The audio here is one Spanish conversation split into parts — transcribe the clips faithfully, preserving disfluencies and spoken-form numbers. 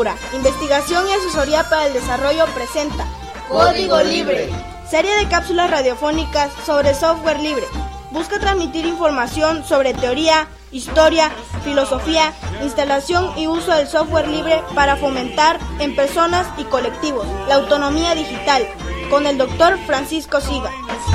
Cultura, investigación y asesoría para el desarrollo presenta Código Libre, serie de cápsulas radiofónicas sobre software libre. Busca transmitir información sobre teoría, historia, filosofía, instalación y uso del software libre para fomentar en personas y colectivos la autonomía digital, con el doctor Francisco Siga.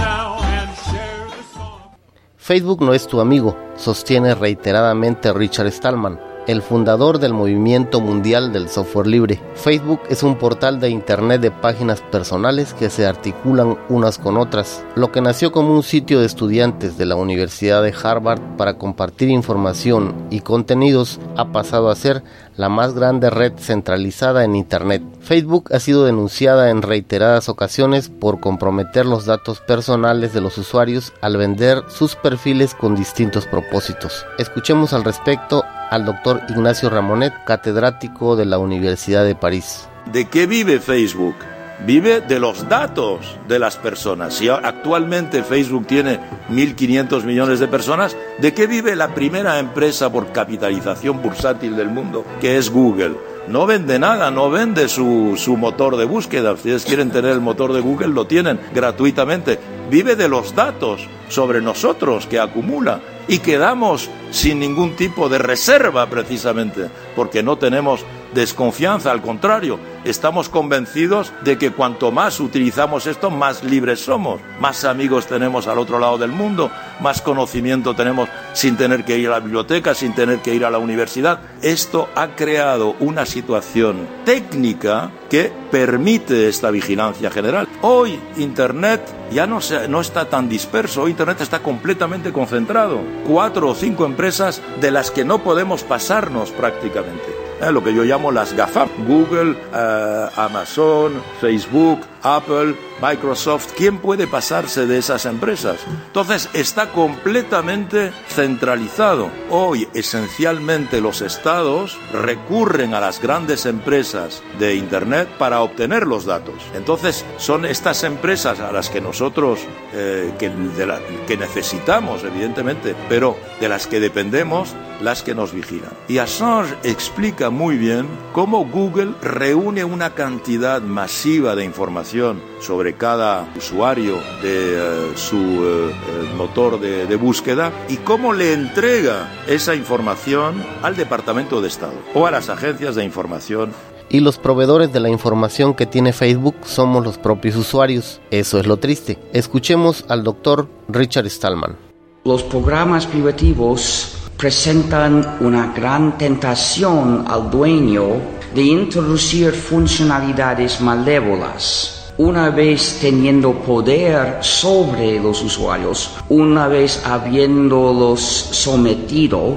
Facebook no es tu amigo, sostiene reiteradamente Richard Stallman, el fundador del movimiento mundial del software libre. Facebook es un portal de internet de páginas personales que se articulan unas con otras. Lo que nació como un sitio de estudiantes de la Universidad de Harvard para compartir información y contenidos ha pasado a ser la más grande red centralizada en internet. Facebook ha sido denunciada en reiteradas ocasiones por comprometer los datos personales de los usuarios al vender sus perfiles con distintos propósitos. Escuchemos al respecto al doctor Ignacio Ramonet, catedrático de la Universidad de París. ¿De qué vive Facebook? Vive de los datos de las personas. Si actualmente Facebook tiene mil quinientos millones de personas, ¿de qué vive la primera empresa por capitalización bursátil del mundo, que es Google? No vende nada, no vende su, su motor de búsqueda. Si ustedes quieren tener el motor de Google, lo tienen gratuitamente. Vive de los datos sobre nosotros que acumula y que damos sin ningún tipo de reserva, precisamente, porque no tenemos desconfianza, al contrario, estamos convencidos de que cuanto más utilizamos esto, más libres somos, más amigos tenemos al otro lado del mundo, más conocimiento tenemos sin tener que ir a la biblioteca, sin tener que ir a la universidad. Esto ha creado una situación técnica que permite esta vigilancia general. Hoy Internet ya no, se, no está tan disperso, hoy Internet está completamente concentrado. Cuatro o cinco empresas de las que no podemos pasarnos prácticamente. Eh, lo que yo llamo las GAFAM, Google, eh, Amazon, Facebook, Apple, Microsoft. ¿Quién puede pasarse de esas empresas? Entonces está completamente centralizado. Hoy esencialmente los estados recurren a las grandes empresas de Internet para obtener los datos. Entonces son estas empresas a las que nosotros eh, que, de la, que necesitamos, evidentemente, pero de las que dependemos, las que nos vigilan. Y Assange explica muy bien cómo Google reúne una cantidad masiva de información sobre cada usuario de uh, su uh, motor de, de búsqueda y cómo le entrega esa información al Departamento de Estado o a las agencias de información. Y los proveedores de la información que tiene Facebook somos los propios usuarios. Eso es lo triste. Escuchemos al doctor Richard Stallman. Los programas privativos presentan una gran tentación al dueño de introducir funcionalidades malévolas. Una vez teniendo poder sobre los usuarios, una vez habiéndolos sometido,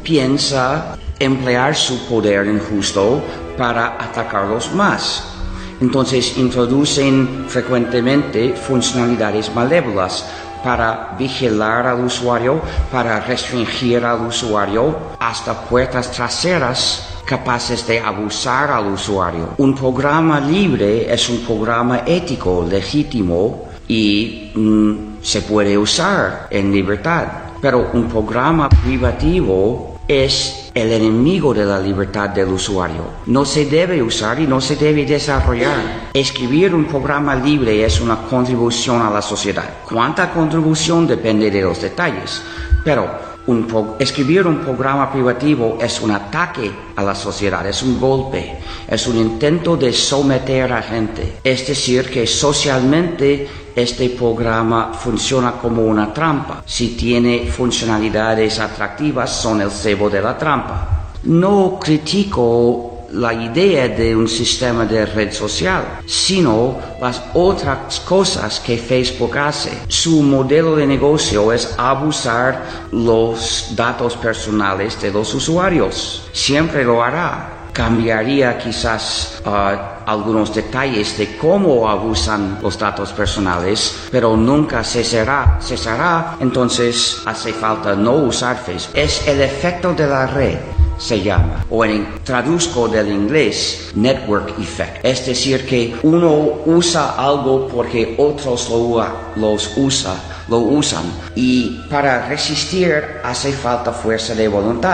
piensa emplear su poder injusto para atacarlos más. Entonces introducen frecuentemente funcionalidades malévolas para vigilar al usuario, para restringir al usuario, hasta puertas traseras capaces de abusar al usuario. Un programa libre es un programa ético, legítimo y mm, se puede usar en libertad. Pero un programa privativo es el enemigo de la libertad del usuario. No se debe usar y no se debe desarrollar. Escribir un programa libre es una contribución a la sociedad. ¿Cuánta contribución? Depende de los detalles. Pero un pro- escribir un programa privativo es un ataque a la sociedad, es un golpe, es un intento de someter a gente. Es decir, que socialmente este programa funciona como una trampa. Si tiene funcionalidades atractivas, son el cebo de la trampa. No critico la idea de un sistema de red social, sino las otras cosas que Facebook hace. Su modelo de negocio es abusar los datos personales de los usuarios. Siempre lo hará. Cambiaría quizás uh, algunos detalles de cómo abusan los datos personales, pero nunca cesará, cesará. Entonces hace falta no usar Facebook. Es el efecto de la red, se llama, o en traduzco del inglés, network effect. Es decir, que uno usa algo porque otros lo, los usa, lo usan, y para resistir hace falta fuerza de voluntad.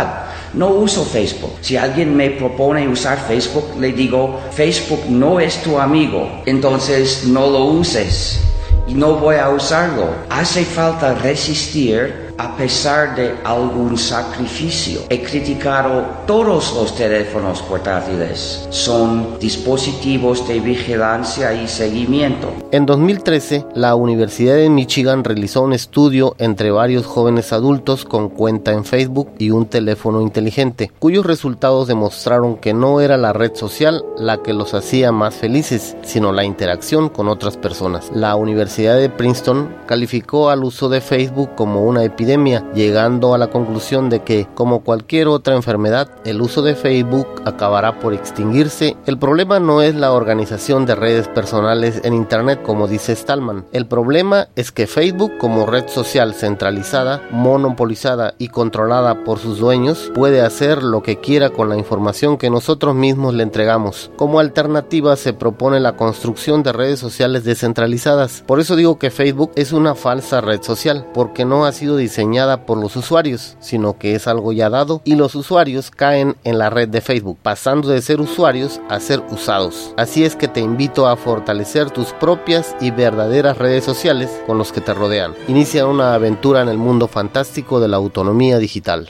no uso Facebook. Si alguien me propone usar Facebook, le digo, Facebook no es tu amigo, entonces no lo uses y no voy a usarlo. Hace falta resistir a pesar de algún sacrificio. He criticado todos los teléfonos portátiles. Son dispositivos de vigilancia y seguimiento. En dos mil trece, la Universidad de Michigan realizó un estudio entre varios jóvenes adultos con cuenta en Facebook y un teléfono inteligente, cuyos resultados demostraron que no era la red social la que los hacía más felices, sino la interacción con otras personas. La Universidad de Princeton calificó al uso de Facebook como una epidemia, llegando a la conclusión de que, como cualquier otra enfermedad, el uso de Facebook acabará por extinguirse. El problema no es la organización de redes personales en Internet, como dice Stallman. El problema es que Facebook, como red social centralizada, monopolizada y controlada por sus dueños, puede hacer lo que quiera con la información que nosotros mismos le entregamos. Como alternativa se propone la construcción de redes sociales descentralizadas. Por eso digo que Facebook es una falsa red social, porque no ha sido diseñada por los usuarios, sino que es algo ya dado y los usuarios caen en la red de Facebook, pasando de ser usuarios a ser usados. Así es que te invito a fortalecer tus propias y verdaderas redes sociales con los que te rodean. Inicia una aventura en el mundo fantástico de la autonomía digital.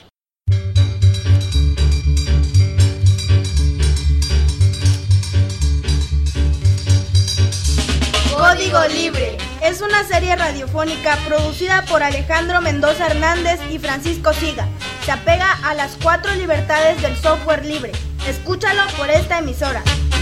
Código Libre es una serie radiofónica producida por Alejandro Mendoza Hernández y Francisco Siga. Se apega a las cuatro libertades del software libre. Escúchalo por esta emisora.